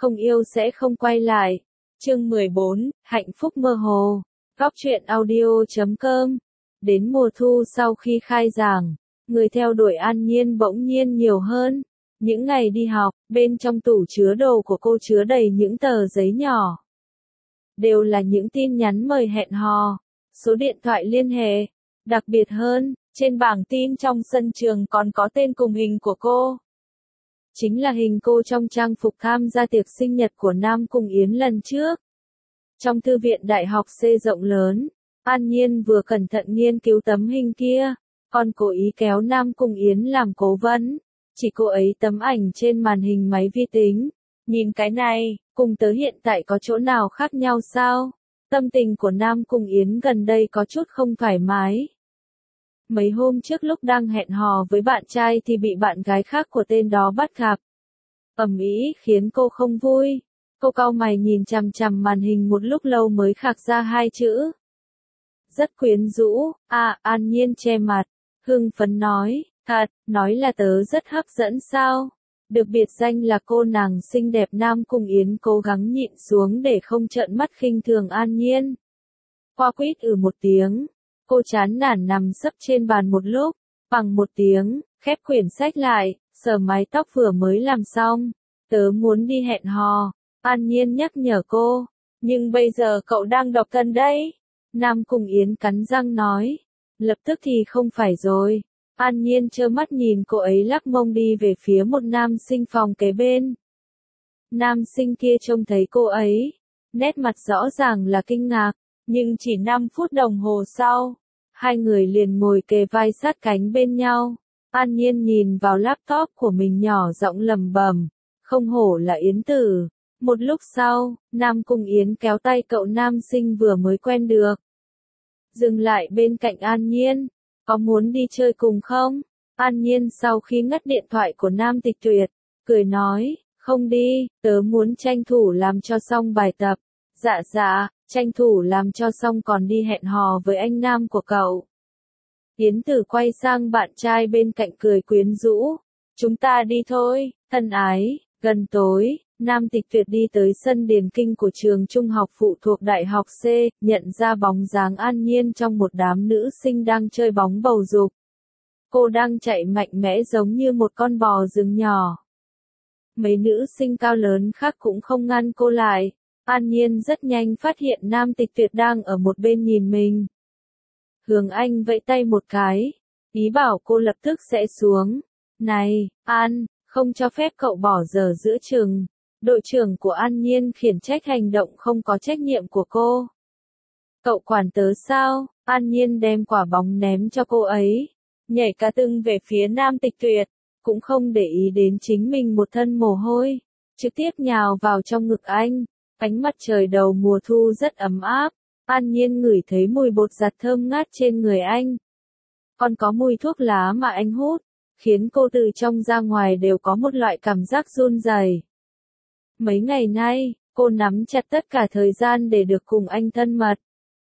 không yêu sẽ không quay lại. Chương 14, hạnh phúc mơ hồ. Góc truyện audio.com. Đến mùa thu sau khi khai giảng, người theo đuổi An Nhiên bỗng nhiên nhiều hơn. Những ngày đi học, bên trong tủ chứa đồ của cô chứa đầy những tờ giấy nhỏ. Đều là những tin nhắn mời hẹn hò, số điện thoại liên hệ. Đặc biệt hơn, trên bảng tin trong sân trường còn có tên cùng hình của cô. Chính là hình cô trong trang phục tham gia tiệc sinh nhật của Nam Cung Yến lần trước. Trong thư viện đại học C rộng lớn, An Nhiên vừa cẩn thận nghiên cứu tấm hình kia, còn cố ý kéo Nam Cung Yến làm cố vấn. Chỉ cô ấy tấm ảnh trên màn hình máy vi tính. Nhìn cái này, cùng tớ hiện tại có chỗ nào khác nhau sao? Tâm tình của Nam Cung Yến gần đây có chút không thoải mái. Mấy hôm trước lúc đang hẹn hò với bạn trai thì bị bạn gái khác của tên đó bắt gặp. Ầm ĩ khiến cô không vui. Cô cau mày nhìn chằm chằm màn hình một lúc lâu mới khạc ra hai chữ. Rất quyến rũ. An Nhiên che mặt, hưng phấn nói, thật, nói là tớ rất hấp dẫn sao? Được biệt danh là cô nàng xinh đẹp. Nam Cung Yến cố gắng nhịn xuống để không trợn mắt khinh thường An Nhiên. Qua quýt một tiếng, cô chán nản nằm sấp trên bàn một lúc, bằng một tiếng, khép quyển sách lại, sờ mái tóc vừa mới làm xong. Tớ muốn đi hẹn hò, An Nhiên nhắc nhở cô, nhưng bây giờ cậu đang độc thân đấy. Nam Cung Yến cắn răng nói, lập tức thì không phải rồi. An Nhiên trơ mắt nhìn cô ấy lắc mông đi về phía một nam sinh phòng kế bên. Nam sinh kia trông thấy cô ấy, nét mặt rõ ràng là kinh ngạc, nhưng chỉ 5 phút đồng hồ sau, hai người liền ngồi kề vai sát cánh bên nhau. An Nhiên nhìn vào laptop của mình nhỏ giọng lẩm bẩm, không hổ là Yến Tử. Một lúc sau, Nam Cung Yến kéo tay cậu nam sinh vừa mới quen được. Dừng lại bên cạnh An Nhiên. Có muốn đi chơi cùng không? An Nhiên sau khi ngắt điện thoại của Nam Tịch Tuyệt, cười nói, không đi, tớ muốn tranh thủ làm cho xong bài tập. Dạ, tranh thủ làm cho xong còn đi hẹn hò với anh nam của cậu. Yến Tử quay sang bạn trai bên cạnh cười quyến rũ. Chúng ta đi thôi, thân ái. Gần tối, Nam Tịch Tuyệt đi tới sân điền kinh của trường trung học phụ thuộc đại học C, nhận ra bóng dáng An Nhiên trong một đám nữ sinh đang chơi bóng bầu dục. Cô đang chạy mạnh mẽ giống như một con bò rừng nhỏ. Mấy nữ sinh cao lớn khác cũng không ngăn cô lại. An Nhiên rất nhanh phát hiện Nam Tịch Tuyệt đang ở một bên nhìn mình. Hướng anh vẫy tay một cái, ý bảo cô lập tức sẽ xuống. Này, An, không cho phép cậu bỏ dở giữa chừng. Đội trưởng của An Nhiên khiển trách hành động không có trách nhiệm của cô. Cậu quản tớ sao? An Nhiên đem quả bóng ném cho cô ấy, nhảy cả tưng về phía Nam Tịch Tuyệt, cũng không để ý đến chính mình một thân mồ hôi, trực tiếp nhào vào trong ngực anh. Ánh mặt trời đầu mùa thu rất ấm áp, An Nhiên ngửi thấy mùi bột giặt thơm ngát trên người anh. Còn có mùi thuốc lá mà anh hút, khiến cô từ trong ra ngoài đều có một loại cảm giác run rẩy. Mấy ngày nay, cô nắm chặt tất cả thời gian để được cùng anh thân mật.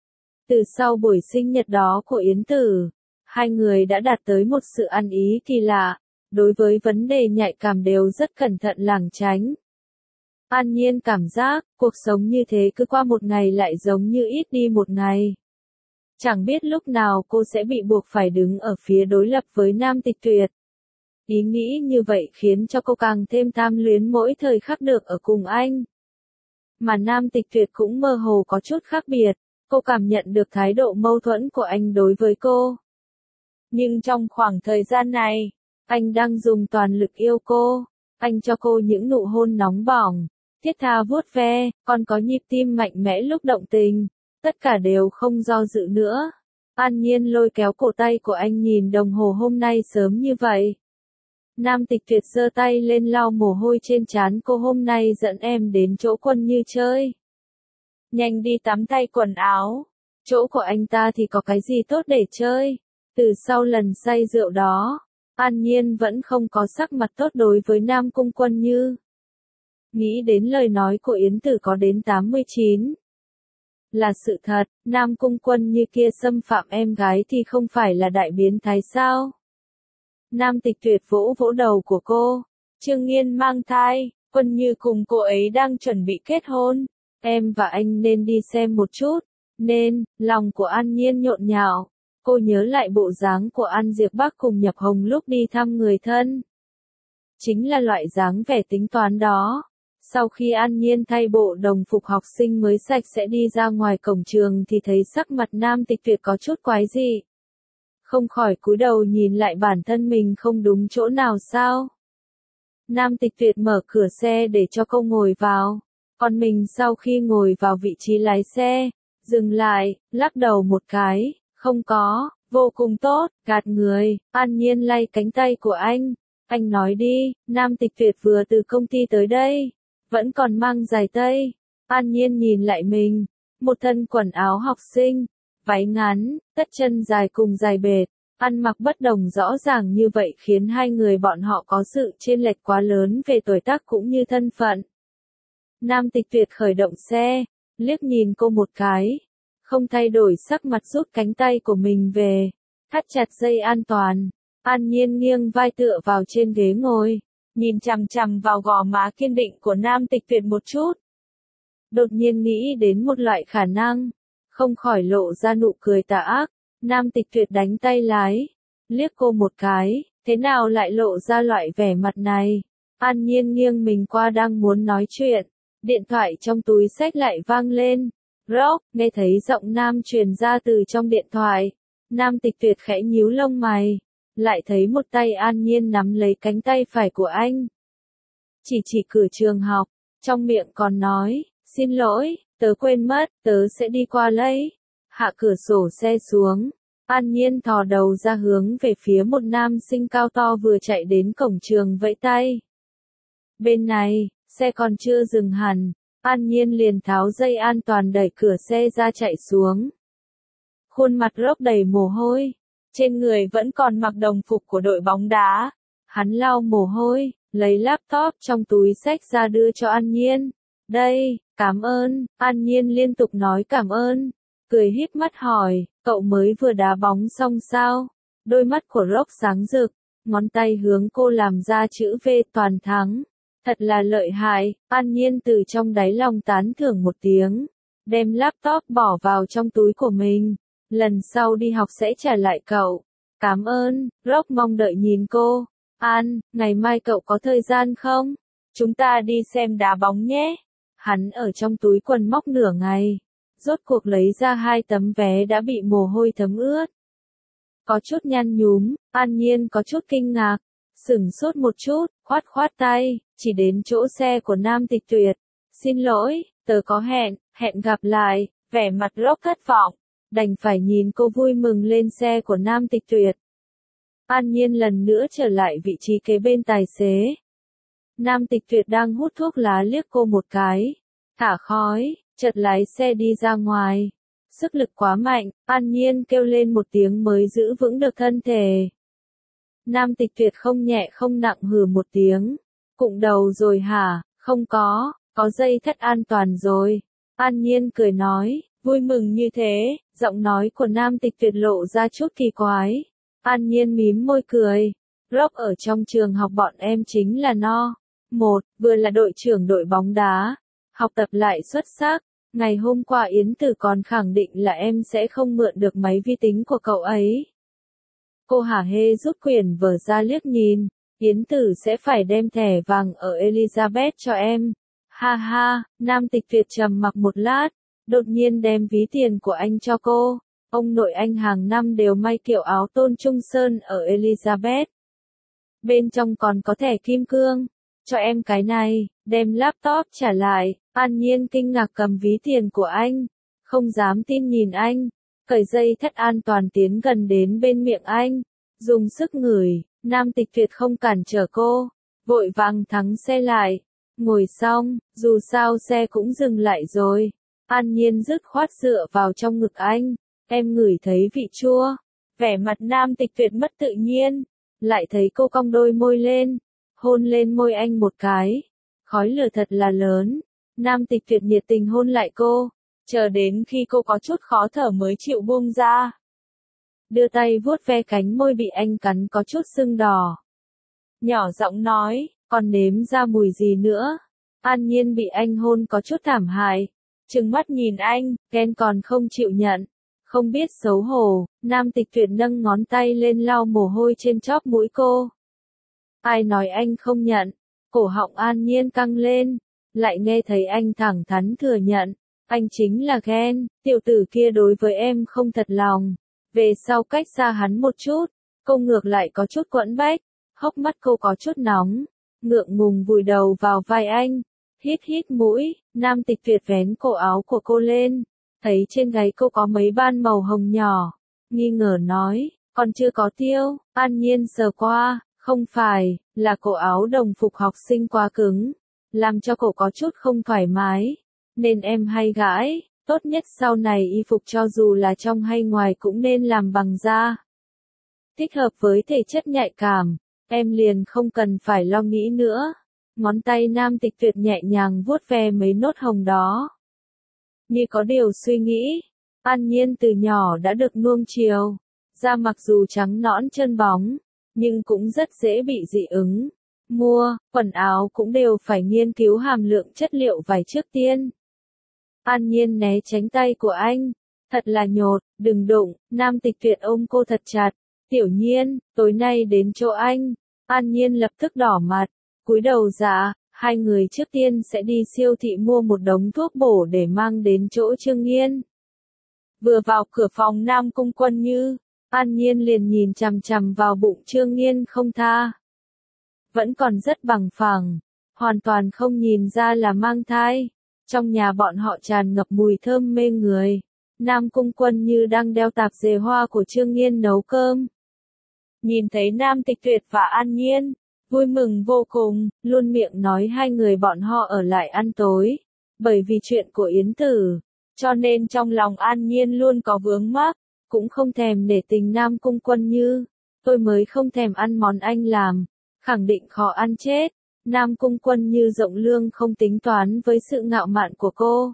Từ sau buổi sinh nhật đó của Yến Tử, hai người đã đạt tới một sự ăn ý kỳ lạ, đối với vấn đề nhạy cảm đều rất cẩn thận lảng tránh. An Nhiên cảm giác, cuộc sống như thế cứ qua một ngày lại giống như ít đi một ngày. Chẳng biết lúc nào cô sẽ bị buộc phải đứng ở phía đối lập với Nam Tịch Tuyệt. Ý nghĩ như vậy khiến cho cô càng thêm tham luyến mỗi thời khắc được ở cùng anh. Mà Nam Tịch Tuyệt cũng mơ hồ có chút khác biệt, cô cảm nhận được thái độ mâu thuẫn của anh đối với cô. Nhưng trong khoảng thời gian này, anh đang dùng toàn lực yêu cô, anh cho cô những nụ hôn nóng bỏng, thiết tha vuốt ve, còn có nhịp tim mạnh mẽ lúc động tình, tất cả đều không do dự nữa. An Nhiên lôi kéo cổ tay của anh nhìn đồng hồ hôm nay sớm như vậy. Nam Tịch Tuyệt giơ tay lên lau mồ hôi trên trán cô, hôm nay dẫn em đến chỗ Quân Như chơi. Nhanh đi tắm thay quần áo, chỗ của anh ta thì có cái gì tốt để chơi. Từ sau lần say rượu đó, An Nhiên vẫn không có sắc mặt tốt đối với Nam Cung Quân Như. Nghĩ đến lời nói của Yến Tử có đến 89. Là sự thật, Nam Cung Quân Như kia xâm phạm em gái thì không phải là đại biến thái sao? Nam Tịch Tuyệt vỗ vỗ đầu của cô. Trương Nghiên mang thai, Quân Như cùng cô ấy đang chuẩn bị kết hôn. Em và anh nên đi xem một chút. Nên, lòng của An Nhiên nhộn nhạo. Cô nhớ lại bộ dáng của An Diệp Bắc cùng Nhập Hồng lúc đi thăm người thân. Chính là loại dáng vẻ tính toán đó. Sau khi An Nhiên thay bộ đồng phục học sinh mới sạch sẽ đi ra ngoài cổng trường thì thấy sắc mặt Nam Tịch Tuyệt có chút quái dị. Không khỏi cúi đầu nhìn lại bản thân mình không đúng chỗ nào sao. Nam Tịch Tuyệt mở cửa xe để cho cô ngồi vào. Còn mình sau khi ngồi vào vị trí lái xe, dừng lại, lắc đầu một cái, không có, vô cùng tốt, gạt người. An Nhiên lay cánh tay của anh nói đi, Nam Tịch Tuyệt vừa từ công ty tới đây, vẫn còn mang giày tây. An Nhiên nhìn lại mình, một thân quần áo học sinh, váy ngắn, tất chân dài cùng giày bệt, ăn mặc bất đồng rõ ràng như vậy khiến hai người bọn họ có sự chênh lệch quá lớn về tuổi tác cũng như thân phận. Nam Tịch Tuyệt khởi động xe, liếc nhìn cô một cái, không thay đổi sắc mặt rút cánh tay của mình về, thắt chặt dây an toàn. An Nhiên nghiêng vai tựa vào trên ghế ngồi, nhìn chằm chằm vào gò má kiên định của Nam Tịch Tuyệt một chút. Đột nhiên nghĩ đến một loại khả năng, không khỏi lộ ra nụ cười tà ác. Nam Tịch Tuyệt đánh tay lái, liếc cô một cái, thế nào lại lộ ra loại vẻ mặt này. An Nhiên nghiêng mình qua đang muốn nói chuyện, điện thoại trong túi xách lại vang lên. Rock, nghe thấy giọng nam truyền ra từ trong điện thoại. Nam Tịch Tuyệt khẽ nhíu lông mày, lại thấy một tay An Nhiên nắm lấy cánh tay phải của anh. Chỉ cửa trường học, trong miệng còn nói, xin lỗi, tớ quên mất, tớ sẽ đi qua lấy. Hạ cửa sổ xe xuống, An Nhiên thò đầu ra hướng về phía một nam sinh cao to vừa chạy đến cổng trường vẫy tay. Bên này, xe còn chưa dừng hẳn, An Nhiên liền tháo dây an toàn đẩy cửa xe ra chạy xuống. Khuôn mặt Rock đầy mồ hôi, trên người vẫn còn mặc đồng phục của đội bóng đá. Hắn lau mồ hôi, lấy laptop trong túi xách ra đưa cho An Nhiên. Đây, cảm ơn. An Nhiên liên tục nói cảm ơn, cười híp mắt hỏi, cậu mới vừa đá bóng xong sao? Đôi mắt của Rock sáng rực, ngón tay hướng cô làm ra chữ V toàn thắng. Thật là lợi hại. An Nhiên từ trong đáy lòng tán thưởng một tiếng, đem laptop bỏ vào trong túi của mình. Lần sau đi học sẽ trả lại cậu. Cảm ơn. Rock mong đợi nhìn cô. An, ngày mai cậu có thời gian không? Chúng ta đi xem đá bóng nhé. Hắn ở trong túi quần móc nửa ngày, rốt cuộc lấy ra 2 tấm vé đã bị mồ hôi thấm ướt. Có chút nhăn nhúm, An Nhiên có chút kinh ngạc, sửng sốt một chút, khoát tay, chỉ đến chỗ xe của Nam Tịch Tuyệt. Xin lỗi, tớ có hẹn gặp lại. Vẻ mặt Rock thất vọng, đành phải nhìn cô vui mừng lên xe của Nam Tịch Tuyệt. An Nhiên lần nữa trở lại vị trí kế bên tài xế. Nam Tịch Tuyệt đang hút thuốc lá liếc cô một cái, thả khói, chợt lái xe đi ra ngoài. Sức lực quá mạnh, An Nhiên kêu lên một tiếng mới giữ vững được thân thể. Nam Tịch Tuyệt không nhẹ không nặng hừ một tiếng. Cụng đầu rồi hả? Không có dây thắt an toàn rồi. An Nhiên cười nói, vui mừng như thế. Giọng nói của Nam Tịch Tuyệt lộ ra chút kỳ quái. An Nhiên mím môi cười. Rock ở trong trường học bọn em chính là vừa là đội trưởng đội bóng đá, học tập lại xuất sắc. Ngày hôm qua Yến Tử còn khẳng định là em sẽ không mượn được máy vi tính của cậu ấy. Cô hả hê rút quyển vở ra liếc nhìn. Yến Tử sẽ phải đem thẻ vàng ở Elizabeth cho em. Ha ha. Nam Tịch Tuyệt trầm mặc một lát, đột nhiên đem ví tiền của anh cho cô. Ông nội anh hàng năm đều may kiểu áo tôn trung sơn ở Elizabeth. Bên trong còn có thẻ kim cương. Cho em cái này, đem laptop trả lại. An Nhiên kinh ngạc cầm ví tiền của anh, không dám tin nhìn anh, cởi dây thắt an toàn tiến gần đến bên miệng anh, dùng sức ngửi. Nam Tịch Tuyệt không cản trở cô, vội vàng thắng xe lại, ngồi xong, dù sao xe cũng dừng lại rồi. An Nhiên dứt khoát dựa vào trong ngực anh, em ngửi thấy vị chua. Vẻ mặt Nam Tịch Tuyệt mất tự nhiên, lại thấy cô cong đôi môi lên, hôn lên môi anh một cái. Khói lửa thật là lớn. Nam Tịch Tuyệt nhiệt tình hôn lại cô, chờ đến khi cô có chút khó thở mới chịu buông ra. Đưa tay vuốt ve cánh môi bị anh cắn có chút sưng đỏ. Nhỏ giọng nói, còn nếm ra mùi gì nữa? An Nhiên bị anh hôn có chút thảm hại. Trừng mắt nhìn anh, ghen còn không chịu nhận. Không biết xấu hổ, Nam Tịch Tuyệt nâng ngón tay lên lau mồ hôi trên chóp mũi cô. Ai nói anh không nhận? Cổ họng An Nhiên căng lên, lại nghe thấy anh thẳng thắn thừa nhận. Anh chính là ghen, tiểu tử kia đối với em không thật lòng. Về sau cách xa hắn một chút, cô ngược lại có chút quẫn bách, hốc mắt cô có chút nóng, ngượng ngùng vùi đầu vào vai anh. Hít hít mũi, Nam Tịch Tuyệt vén cổ áo của cô lên, thấy trên gáy cô có mấy ban màu hồng nhỏ, nghi ngờ nói, còn chưa có tiêu. An Nhiên sờ qua, không phải, là cổ áo đồng phục học sinh quá cứng, làm cho cổ có chút không thoải mái, nên em hay gãi, tốt nhất sau này y phục cho dù là trong hay ngoài cũng nên làm bằng da. Thích hợp với thể chất nhạy cảm, em liền không cần phải lo nghĩ nữa. Ngón tay Nam Tịch Tuyệt nhẹ nhàng vuốt ve mấy nốt hồng đó. Như có điều suy nghĩ, An Nhiên từ nhỏ đã được nuông chiều, da mặc dù trắng nõn chân bóng, nhưng cũng rất dễ bị dị ứng. Mua, quần áo cũng đều phải nghiên cứu hàm lượng chất liệu vải trước tiên. An Nhiên né tránh tay của anh, thật là nhột, đừng đụng. Nam Tịch Tuyệt ôm cô thật chặt. Tiểu Nhiên, tối nay đến chỗ anh. An Nhiên lập tức đỏ mặt, cúi đầu dạ, hai người trước tiên sẽ đi siêu thị mua một đống thuốc bổ để mang đến chỗ Trương Nghiên. Vừa vào cửa phòng Nam Cung Quân Như, An Nhiên liền nhìn chằm chằm vào bụng Trương Nghiên không tha. Vẫn còn rất bằng phẳng, hoàn toàn không nhìn ra là mang thai. Trong nhà bọn họ tràn ngập mùi thơm mê người. Nam Cung Quân Như đang đeo tạp dề hoa của Trương Nghiên nấu cơm. Nhìn thấy Nam Tịch Tuyệt và An Nhiên, vui mừng vô cùng, luôn miệng nói hai người bọn họ ở lại ăn tối. Bởi vì chuyện của Yến Tử, cho nên trong lòng An Nhiên luôn có vướng mắc, cũng không thèm để tình Nam Cung Quân Như. Tôi mới không thèm ăn món anh làm, khẳng định khó ăn chết. Nam Cung Quân Như rộng lương không tính toán với sự ngạo mạn của cô.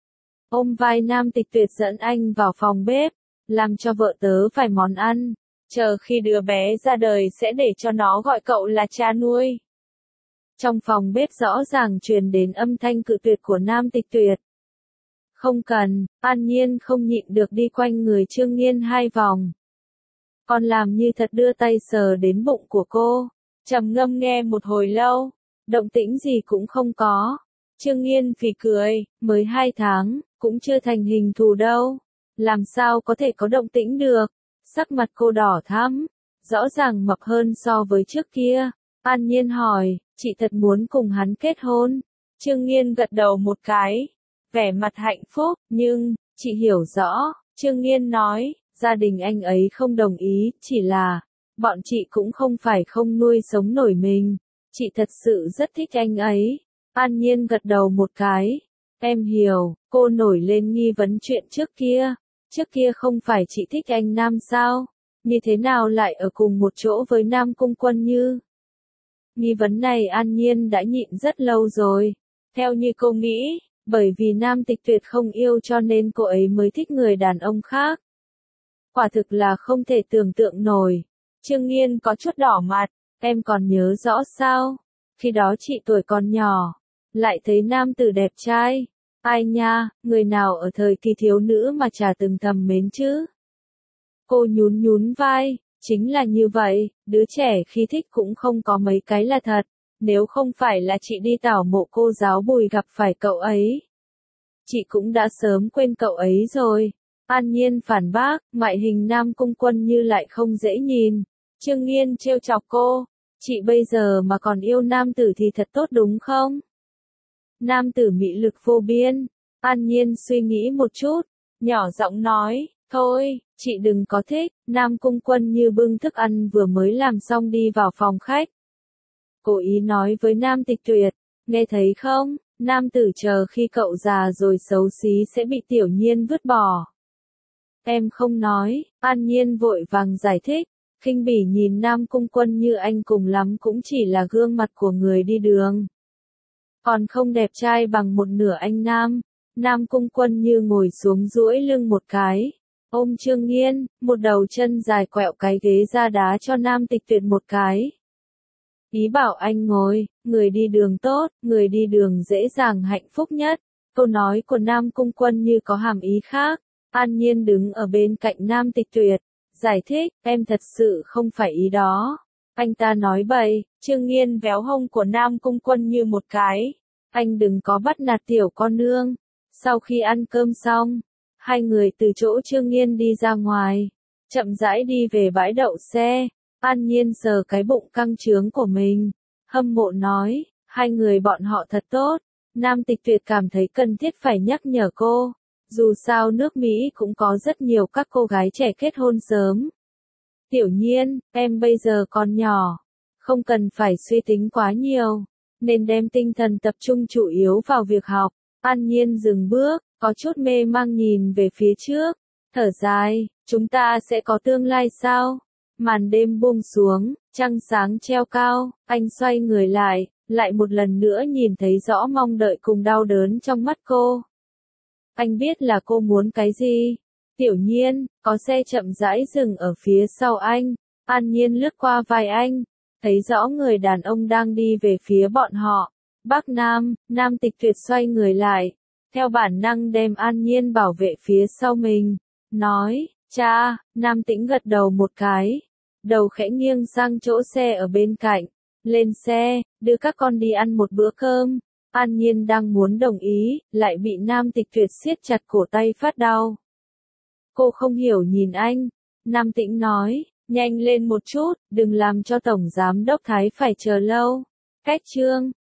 Ôm vai Nam Tịch Tuyệt dẫn anh vào phòng bếp, làm cho vợ tớ vài món ăn. Chờ khi đứa bé ra đời sẽ để cho nó gọi cậu là cha nuôi. Trong phòng bếp rõ ràng truyền đến âm thanh cự tuyệt của Nam Tịch Tuyệt. Không cần, An Nhiên không nhịn được đi quanh người Trương Nghiên hai vòng. Còn làm như thật đưa tay sờ đến bụng của cô, trầm ngâm nghe một hồi lâu, động tĩnh gì cũng không có. Trương Nghiên phì cười, mới 2 tháng, cũng chưa thành hình thù đâu. Làm sao có thể có động tĩnh được? Sắc mặt cô đỏ thắm, rõ ràng mập hơn so với trước kia. An Nhiên hỏi, chị thật muốn cùng hắn kết hôn? Trương Nghiên gật đầu một cái, vẻ mặt hạnh phúc, nhưng, chị hiểu rõ. Trương Nghiên nói, gia đình anh ấy không đồng ý, chỉ là, bọn chị cũng không phải không nuôi sống nổi mình. Chị thật sự rất thích anh ấy. An Nhiên gật đầu một cái. Em hiểu, cô nổi lên nghi vấn chuyện trước kia. Trước kia không phải chị thích anh Nam sao? Như thế nào lại ở cùng một chỗ với Nam Cung Quân Như? Nghi vấn này An Nhiên đã nhịn rất lâu rồi. Theo như cô nghĩ, bởi vì Nam Tịch Tuyệt không yêu cho nên cô ấy mới thích người đàn ông khác. Quả thực là không thể tưởng tượng nổi. Trương Nghiên có chút đỏ mặt, em còn nhớ rõ sao? Khi đó chị tuổi còn nhỏ, lại thấy nam tử đẹp trai. Ai nha, người nào ở thời kỳ thiếu nữ mà chả từng thầm mến chứ? Cô nhún nhún vai, chính là như vậy, đứa trẻ khi thích cũng không có mấy cái là thật. Nếu không phải là chị đi tảo mộ cô giáo Bùi gặp phải cậu ấy, chị cũng đã sớm quên cậu ấy rồi. An Nhiên phản bác, ngoại hình Nam Cung Quân Như lại không dễ nhìn. Trương Nghiên trêu chọc cô, chị bây giờ mà còn yêu nam tử thì thật tốt đúng không? Nam tử mị lực vô biên. An Nhiên suy nghĩ một chút, nhỏ giọng nói, thôi, chị đừng có thích. Nam Cung Quân Như bưng thức ăn vừa mới làm xong đi vào phòng khách. Cố ý nói với Nam Tịch Tuyệt, nghe thấy không, nam tử chờ khi cậu già rồi xấu xí sẽ bị Tiểu Nhiên vứt bỏ. Em không nói. An Nhiên vội vàng giải thích, khinh bỉ nhìn Nam Cung Quân Như anh cùng lắm cũng chỉ là gương mặt của người đi đường. Còn không đẹp trai bằng một nửa anh Nam. Nam Cung Quân Như ngồi xuống duỗi lưng một cái, ôm Trương Nghiên, một đầu chân dài quẹo cái ghế ra đá cho Nam Tịch Tuyệt một cái. Ý bảo anh ngồi, người đi đường tốt, người đi đường dễ dàng hạnh phúc nhất. Câu nói của Nam Cung Quân như có hàm ý khác. An Nhiên đứng ở bên cạnh Nam Tịch Tuyệt, giải thích, em thật sự không phải ý đó. Anh ta nói bậy. Trương Nghiên véo hông của Nam Cung Quân như một cái. Anh đừng có bắt nạt tiểu con nương. Sau khi ăn cơm xong, hai người từ chỗ Trương Nghiên đi ra ngoài, chậm rãi đi về bãi đậu xe. An Nhiên sờ cái bụng căng trướng của mình, hâm mộ nói, hai người bọn họ thật tốt. Nam Tịch Tuyệt cảm thấy cần thiết phải nhắc nhở cô. Dù sao nước Mỹ cũng có rất nhiều các cô gái trẻ kết hôn sớm. Tiểu Nhiên, em bây giờ còn nhỏ, không cần phải suy tính quá nhiều, nên đem tinh thần tập trung chủ yếu vào việc học. An Nhiên dừng bước, có chút mê mang nhìn về phía trước, thở dài, chúng ta sẽ có tương lai sao? Màn đêm buông xuống, trăng sáng treo cao, anh xoay người lại một lần nữa nhìn thấy rõ mong đợi cùng đau đớn trong mắt cô. Anh biết là cô muốn cái gì. Tiểu Nhiên, có xe chậm rãi dừng ở phía sau anh. An Nhiên lướt qua vai anh, thấy rõ người đàn ông đang đi về phía bọn họ. Bắc Nam, Nam Tịch Tuyệt xoay người lại, theo bản năng đem An Nhiên bảo vệ phía sau mình, nói, cha. Nam Tĩnh gật đầu một cái, đầu khẽ nghiêng sang chỗ xe ở bên cạnh, lên xe, đưa các con đi ăn một bữa cơm. An Nhiên đang muốn đồng ý, lại bị Nam Tịch Tuyệt siết chặt cổ tay phát đau. Cô không hiểu nhìn anh. Nam Tĩnh nói, nhanh lên một chút, đừng làm cho Tổng Giám Đốc Thái phải chờ lâu. Cách chương